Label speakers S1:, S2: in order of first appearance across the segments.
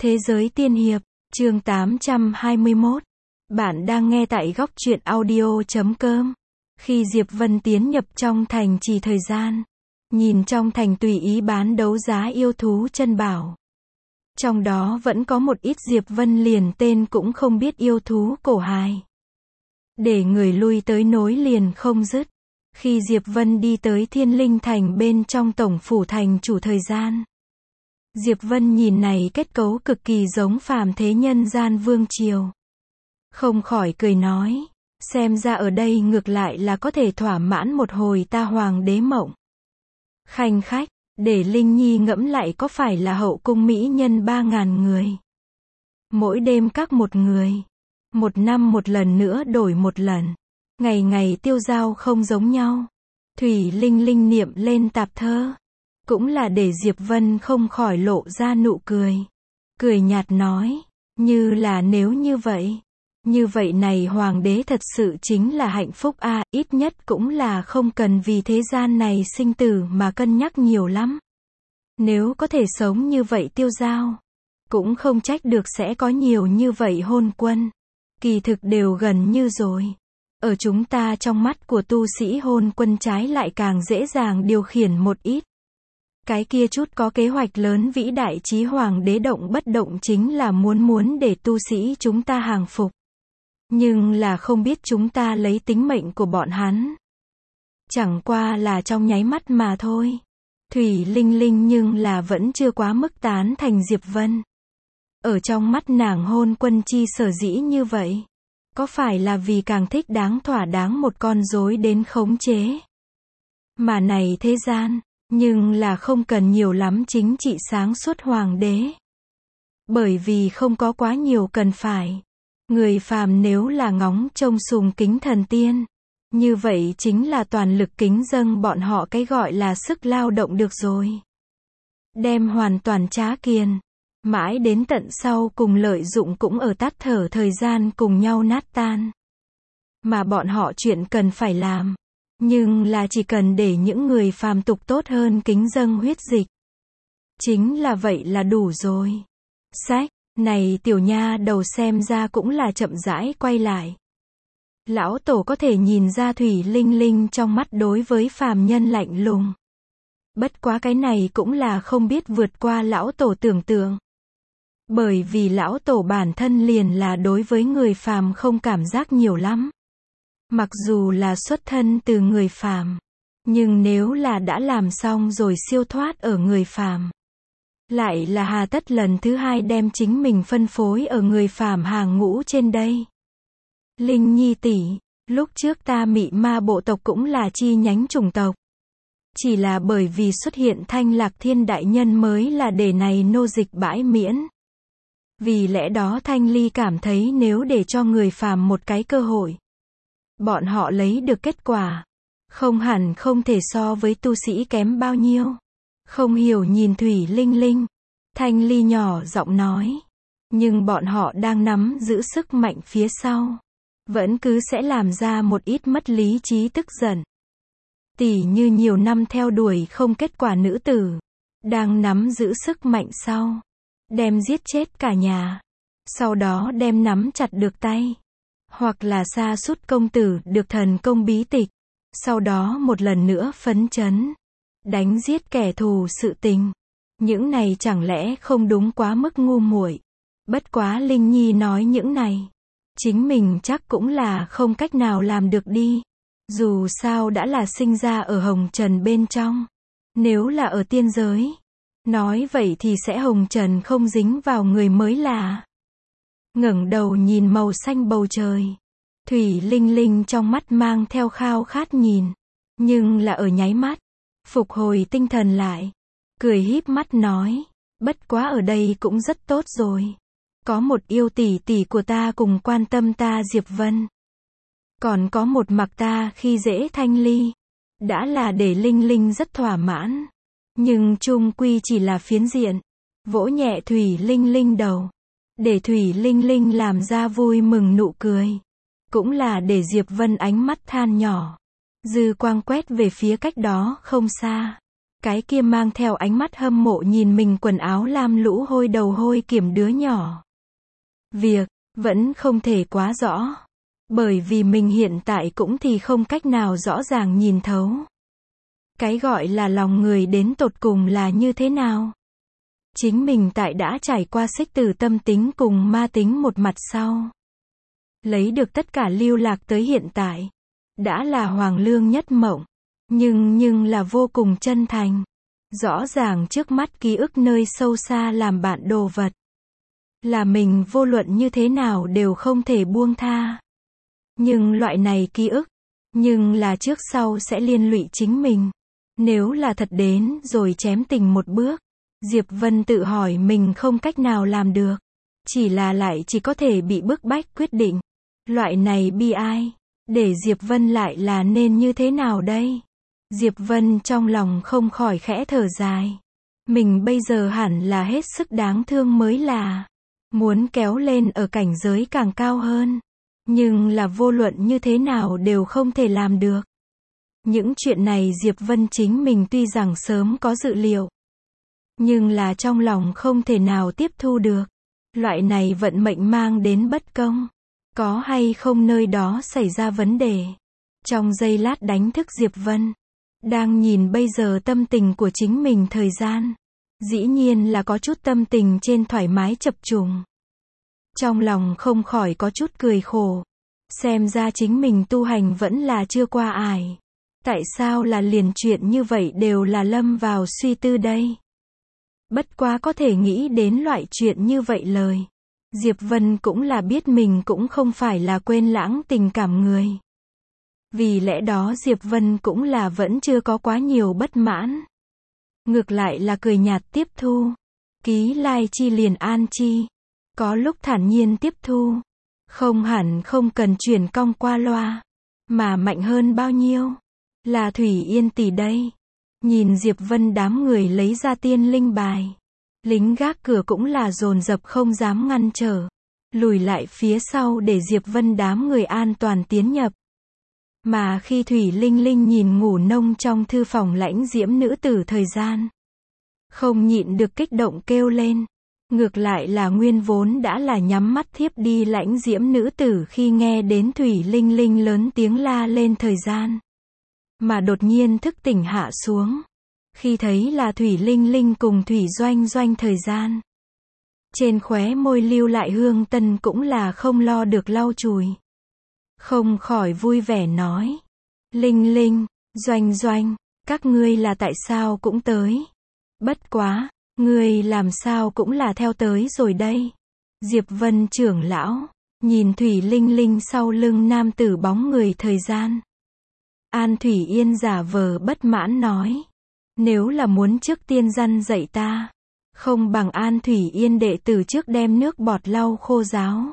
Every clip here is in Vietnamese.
S1: Thế giới tiên hiệp, chương 821. Bạn đang nghe tại góc truyện audio.com. Khi Diệp Vân tiến nhập trong thành trì thời gian, nhìn trong thành tùy ý bán đấu giá yêu thú chân bảo. Trong đó vẫn có một ít Diệp Vân liền tên cũng không biết yêu thú cổ hài. Để người lui tới nối liền không dứt. Khi Diệp Vân đi tới Thiên Linh Thành bên trong tổng phủ thành chủ thời gian, Diệp Vân nhìn này kết cấu cực kỳ giống phàm thế nhân gian vương triều. Không khỏi cười nói, xem ra ở đây ngược lại là có thể thỏa mãn một hồi ta hoàng đế mộng. Khanh khách, để Linh Nhi ngẫm lại có phải là hậu cung mỹ nhân 3.000 người. Mỗi đêm các một người. Một năm một lần nữa đổi một lần. Ngày ngày tiêu dao không giống nhau. Thủy Linh Linh niệm lên tạp thơ. Cũng là để Diệp Vân không khỏi lộ ra nụ cười. Cười nhạt nói, như là nếu như vậy này hoàng đế thật sự chính là hạnh phúc a, ít nhất cũng là không cần vì thế gian này sinh tử mà cân nhắc nhiều lắm. Nếu có thể sống như vậy tiêu dao, cũng không trách được sẽ có nhiều như vậy hôn quân. Kỳ thực đều gần như rồi. Ở chúng ta trong mắt của tu sĩ hôn quân trái lại càng dễ dàng điều khiển một ít. Cái kia chút có kế hoạch lớn vĩ đại chí hoàng đế động bất động chính là muốn để tu sĩ chúng ta hàng phục. Nhưng là không biết chúng ta lấy tính mệnh của bọn hắn. Chẳng qua là trong nháy mắt mà thôi. Thủy Linh Linh nhưng là vẫn chưa quá mức tán thành Diệp Vân. Ở trong mắt nàng hôn quân chi sở dĩ như vậy. Có phải là vì càng thích đáng thỏa đáng một con rối đến khống chế. Mà này thế gian, nhưng là không cần nhiều lắm chính trị sáng suốt hoàng đế. Bởi vì không có quá nhiều cần phải. Người phàm nếu là ngóng trông sùng kính thần tiên, như vậy chính là toàn lực kính dâng bọn họ cái gọi là sức lao động được rồi. Đem hoàn toàn trá kiền, mãi đến tận sau cùng lợi dụng cũng ở tắt thở thời gian cùng nhau nát tan. Mà bọn họ chuyện cần phải làm, nhưng là chỉ cần để những người phàm tục tốt hơn kính dâng huyết dịch. Chính là vậy là đủ rồi. Sách, này tiểu nha đầu xem ra cũng là chậm rãi quay lại. Lão tổ có thể nhìn ra Thủy Linh Linh trong mắt đối với phàm nhân lạnh lùng. Bất quá cái này cũng là không biết vượt qua lão tổ tưởng tượng. Bởi vì lão tổ bản thân liền là đối với người phàm không cảm giác nhiều lắm. Mặc dù là xuất thân từ người phàm, nhưng nếu là đã làm xong rồi siêu thoát ở người phàm, lại là hà tất lần thứ hai đem chính mình phân phối ở người phàm hàng ngũ trên đây. Linh Nhi tỷ, lúc trước ta mị ma bộ tộc cũng là chi nhánh chủng tộc. Chỉ là bởi vì xuất hiện Thanh Lạc Thiên đại nhân mới là để này nô dịch bãi miễn. Vì lẽ đó Thanh Ly cảm thấy nếu để cho người phàm một cái cơ hội, bọn họ lấy được kết quả, không hẳn không thể so với tu sĩ kém bao nhiêu. Không hiểu nhìn Thủy Linh Linh, Thanh Ly nhỏ giọng nói, nhưng bọn họ đang nắm giữ sức mạnh phía sau, vẫn cứ sẽ làm ra một ít mất lý trí tức giận. Tỉ như nhiều năm theo đuổi không kết quả nữ tử, đang nắm giữ sức mạnh sau, đem giết chết cả nhà, sau đó đem nắm chặt được tay. Hoặc là sa sút công tử được thần công bí tịch, sau đó một lần nữa phấn chấn, đánh giết kẻ thù sự tình. Những này chẳng lẽ không đúng quá mức ngu muội. Bất quá Linh Nhi nói những này, chính mình chắc cũng là không cách nào làm được đi. Dù sao đã là sinh ra ở hồng trần bên trong. Nếu là ở tiên giới, nói vậy thì sẽ hồng trần không dính vào người mới là. Ngẩng đầu nhìn màu xanh bầu trời. Thủy Linh Linh trong mắt mang theo khao khát nhìn. Nhưng là ở nháy mắt, phục hồi tinh thần lại. Cười híp mắt nói, bất quá ở đây cũng rất tốt rồi. Có một yêu tỷ tỷ của ta cùng quan tâm ta Diệp Vân. Còn có một mặc ta khi dễ Thanh Ly. Đã là để Linh Linh rất thỏa mãn. Nhưng chung quy chỉ là phiến diện. Vỗ nhẹ Thủy Linh Linh đầu. Để Thủy Linh Linh làm ra vui mừng nụ cười. Cũng là để Diệp Vân ánh mắt than nhỏ. Dư quang quét về phía cách đó không xa. Cái kia mang theo ánh mắt hâm mộ nhìn mình quần áo lam lũ hôi đầu hôi kiểm đứa nhỏ. Việc, vẫn không thể quá rõ. Bởi vì mình hiện tại cũng thì không cách nào rõ ràng nhìn thấu. Cái gọi là lòng người đến tột cùng là như thế nào? Chính mình tại đã trải qua xích từ tâm tính cùng ma tính một mặt sau. Lấy được tất cả lưu lạc tới hiện tại. Đã là hoàng lương nhất mộng. Nhưng là vô cùng chân thành. Rõ ràng trước mắt ký ức nơi sâu xa làm bạn đồ vật. Là mình vô luận như thế nào đều không thể buông tha. Nhưng loại này ký ức. Nhưng là trước sau sẽ liên lụy chính mình. Nếu là thật đến rồi chém tình một bước. Diệp Vân tự hỏi mình không cách nào làm được. Chỉ là lại chỉ có thể bị bức bách quyết định. Loại này bi ai. Để Diệp Vân lại là nên như thế nào đây? Diệp Vân trong lòng không khỏi khẽ thở dài. Mình bây giờ hẳn là hết sức đáng thương mới là. Muốn kéo lên ở cảnh giới càng cao hơn. Nhưng là vô luận như thế nào đều không thể làm được. Những chuyện này Diệp Vân chính mình tuy rằng sớm có dự liệu. Nhưng là trong lòng không thể nào tiếp thu được. Loại này vận mệnh mang đến bất công. Có hay không nơi đó xảy ra vấn đề. Trong giây lát đánh thức Diệp Vân. Đang nhìn bây giờ tâm tình của chính mình thời gian. Dĩ nhiên là có chút tâm tình trên thoải mái chập trùng. Trong lòng không khỏi có chút cười khổ. Xem ra chính mình tu hành vẫn là chưa qua ải. Tại sao là liền chuyện như vậy đều là lâm vào suy tư đây? Bất quá có thể nghĩ đến loại chuyện như vậy lời. Diệp Vân cũng là biết mình cũng không phải là quên lãng tình cảm người. Vì lẽ đó Diệp Vân cũng là vẫn chưa có quá nhiều bất mãn. Ngược lại là cười nhạt tiếp thu. Ký lai chi liền an chi. Có lúc thản nhiên tiếp thu. Không hẳn không cần chuyển cong qua loa. Mà mạnh hơn bao nhiêu? Là Thủy Yên tỷ đây. Nhìn Diệp Vân đám người lấy ra tiên linh bài. Lính gác cửa cũng là dồn dập không dám ngăn trở. Lùi lại phía sau để Diệp Vân đám người an toàn tiến nhập. Mà khi Thủy Linh Linh nhìn ngủ nông trong thư phòng lãnh diễm nữ tử thời gian. Không nhịn được kích động kêu lên. Ngược lại là nguyên vốn đã là nhắm mắt thiếp đi lãnh diễm nữ tử khi nghe đến Thủy Linh Linh lớn tiếng la lên thời gian. Mà đột nhiên thức tỉnh hạ xuống. Khi thấy là Thủy Linh Linh cùng Thủy Doanh Doanh thời gian. Trên khóe môi lưu lại hương tân cũng là không lo được lau chùi. Không khỏi vui vẻ nói. Linh Linh, Doanh Doanh, các ngươi là tại sao cũng tới. Bất quá, ngươi làm sao cũng là theo tới rồi đây. Diệp Vân trưởng lão, nhìn Thủy Linh Linh sau lưng nam tử bóng người thời gian. An Thủy Yên giả vờ bất mãn nói. Nếu là muốn trước tiên răn dạy ta. Không bằng An Thủy Yên đệ tử trước đem nước bọt lau khô ráo.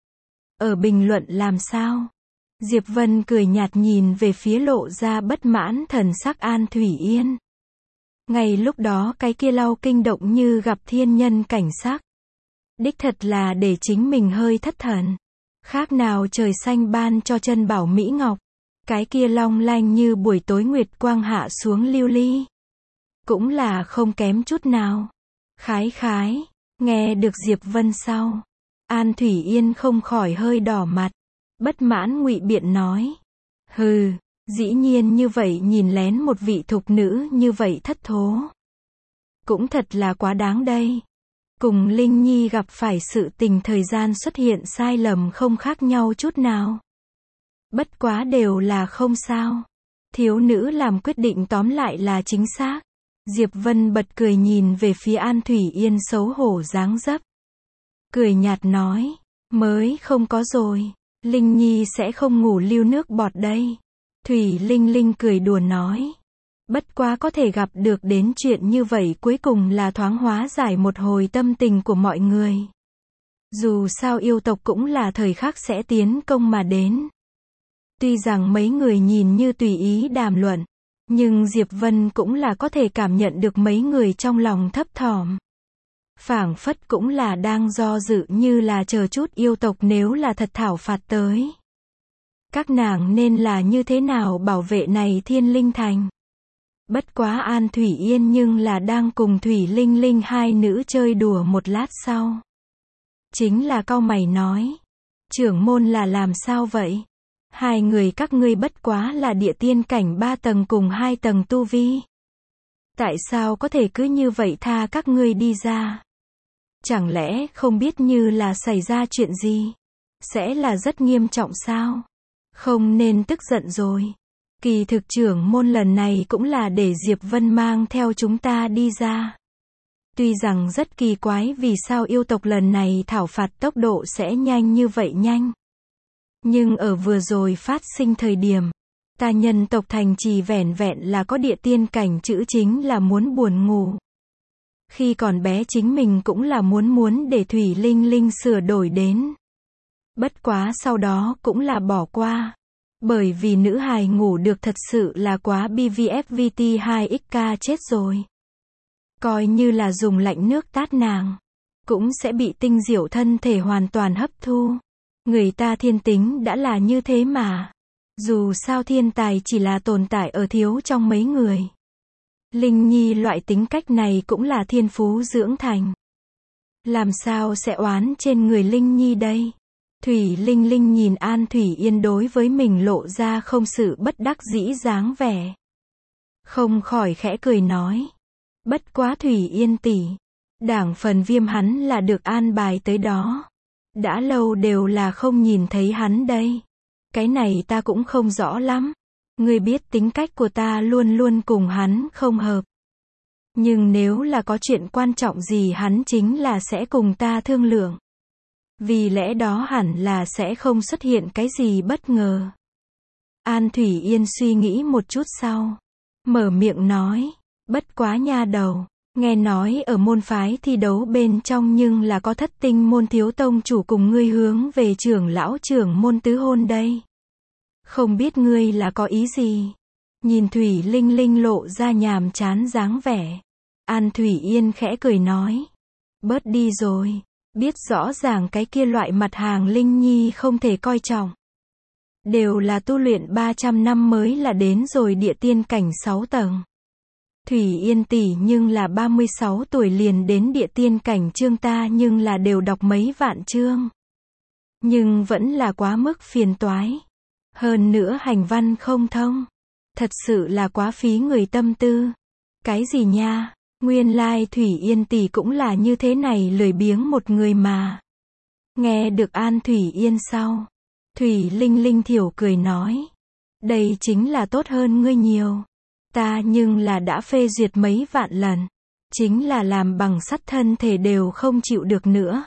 S1: Ở bình luận làm sao? Diệp Vân cười nhạt nhìn về phía lộ ra bất mãn thần sắc An Thủy Yên. Ngay lúc đó cái kia lau kinh động như gặp thiên nhân cảnh sắc. Đích thật là để chính mình hơi thất thần. Khác nào trời xanh ban cho chân bảo Mỹ Ngọc. Cái kia long lanh như buổi tối nguyệt quang hạ xuống lưu ly. Cũng là không kém chút nào. Khái khái, nghe được Diệp Vân sau. An Thủy Yên không khỏi hơi đỏ mặt. Bất mãn ngụy biện nói. Hừ, dĩ nhiên như vậy nhìn lén một vị thục nữ như vậy thất thố. Cũng thật là quá đáng đây. Cùng Linh Nhi gặp phải sự tình thời gian xuất hiện sai lầm không khác nhau chút nào. Bất quá đều là không sao. Thiếu nữ làm quyết định tóm lại là chính xác. Diệp Vân bật cười nhìn về phía An Thủy Yên xấu hổ dáng dấp. Cười nhạt nói. Mới không có rồi. Linh Nhi sẽ không ngủ lưu nước bọt đây. Thủy Linh Linh cười đùa nói. Bất quá có thể gặp được đến chuyện như vậy cuối cùng là thoáng hóa giải một hồi tâm tình của mọi người. Dù sao yêu tộc cũng là thời khắc sẽ tiến công mà đến. Tuy rằng mấy người nhìn như tùy ý đàm luận. Nhưng Diệp Vân cũng là có thể cảm nhận được mấy người trong lòng thấp thỏm. Phảng phất cũng là đang do dự như là chờ chút yêu tộc nếu là thật thảo phạt tới. Các nàng nên là như thế nào bảo vệ này thiên linh thành. Bất quá An Thủy Yên nhưng là đang cùng Thủy Linh Linh hai nữ chơi đùa một lát sau. Chính là cau mày nói. Trưởng môn là làm sao vậy? Hai người các ngươi bất quá là địa tiên cảnh 3 tầng cùng 2 tầng tu vi. Tại sao có thể cứ như vậy tha các ngươi đi ra? Chẳng lẽ không biết như là xảy ra chuyện gì? Sẽ là rất nghiêm trọng sao? Không nên tức giận rồi. Kỳ thực trưởng môn lần này cũng là để Diệp Vân mang theo chúng ta đi ra. Tuy rằng rất kỳ quái vì sao yêu tộc lần này thảo phạt tốc độ sẽ nhanh như vậy nhanh. Nhưng ở vừa rồi phát sinh thời điểm, ta nhân tộc thành trì vẻn vẹn là có địa tiên cảnh chữ chính là muốn buồn ngủ. Khi còn bé chính mình cũng là muốn để Thủy Linh Linh sửa đổi đến. Bất quá sau đó cũng là bỏ qua. Bởi vì nữ hài ngủ được thật sự là quá BVFVT2XK chết rồi. Coi như là dùng lạnh nước tát nàng, cũng sẽ bị tinh diệu thân thể hoàn toàn hấp thu. Người ta thiên tính đã là như thế mà. Dù sao thiên tài chỉ là tồn tại ở thiếu trong mấy người. Linh Nhi loại tính cách này cũng là thiên phú dưỡng thành. Làm sao sẽ oán trên người Linh Nhi đây? Thủy Linh Linh nhìn An Thủy Yên đối với mình lộ ra không sự bất đắc dĩ dáng vẻ. Không khỏi khẽ cười nói. Bất quá Thủy Yên tỷ, đảng phần Viêm hắn là được an bài tới đó. Đã lâu đều là không nhìn thấy hắn đây. Cái này ta cũng không rõ lắm. Ngươi biết tính cách của ta luôn luôn cùng hắn không hợp. Nhưng nếu là có chuyện quan trọng gì hắn chính là sẽ cùng ta thương lượng. Vì lẽ đó hẳn là sẽ không xuất hiện cái gì bất ngờ. An Thủy Yên suy nghĩ một chút sau. Mở miệng nói. Bất quá nha đầu. Nghe nói ở môn phái thi đấu bên trong nhưng là có Thất Tinh môn thiếu tông chủ cùng ngươi hướng về trưởng lão trưởng môn tứ hôn đây. Không biết ngươi là có ý gì? Nhìn Thủy Linh Linh lộ ra nhàm chán dáng vẻ. An Thủy Yên khẽ cười nói. Bớt đi rồi. Biết rõ ràng cái kia loại mặt hàng Linh Nhi không thể coi trọng. Đều là tu luyện 300 năm mới là đến rồi địa tiên cảnh 6 tầng. Thủy Yên tỷ nhưng là 36 tuổi liền đến địa tiên cảnh chương ta nhưng là đều đọc mấy vạn chương. Nhưng vẫn là quá mức phiền toái. Hơn nữa hành văn không thông. Thật sự là quá phí người tâm tư. Cái gì nha? Nguyên lai Thủy Yên tỷ cũng là như thế này lười biếng một người mà. Nghe được An Thủy Yên sau. Thủy Linh Linh thiểu cười nói. Đây chính là tốt hơn ngươi nhiều. Ta nhưng là đã phê duyệt mấy vạn lần. Chính là làm bằng sắt thân thể đều không chịu được nữa.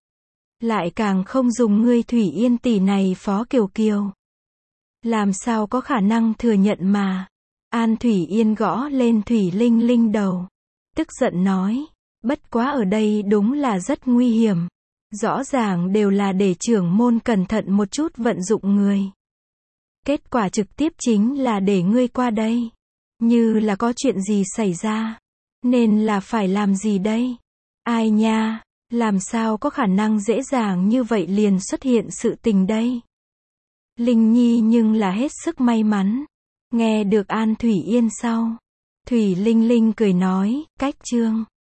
S1: Lại càng không dùng ngươi Thủy Yên tỷ này Phó Kiều Kiều. Làm sao có khả năng thừa nhận mà. An Thủy Yên gõ lên Thủy Linh Linh đầu. Tức giận nói. Bất quá ở đây đúng là rất nguy hiểm. Rõ ràng đều là để trưởng môn cẩn thận một chút vận dụng người. Kết quả trực tiếp chính là để ngươi qua đây. Như là có chuyện gì xảy ra. Nên là phải làm gì đây? Ai nha, làm sao có khả năng dễ dàng như vậy liền xuất hiện sự tình đây? Linh Nhi nhưng là hết sức may mắn. Nghe được An Thủy Yên sau. Thủy Linh Linh cười nói, cách chương.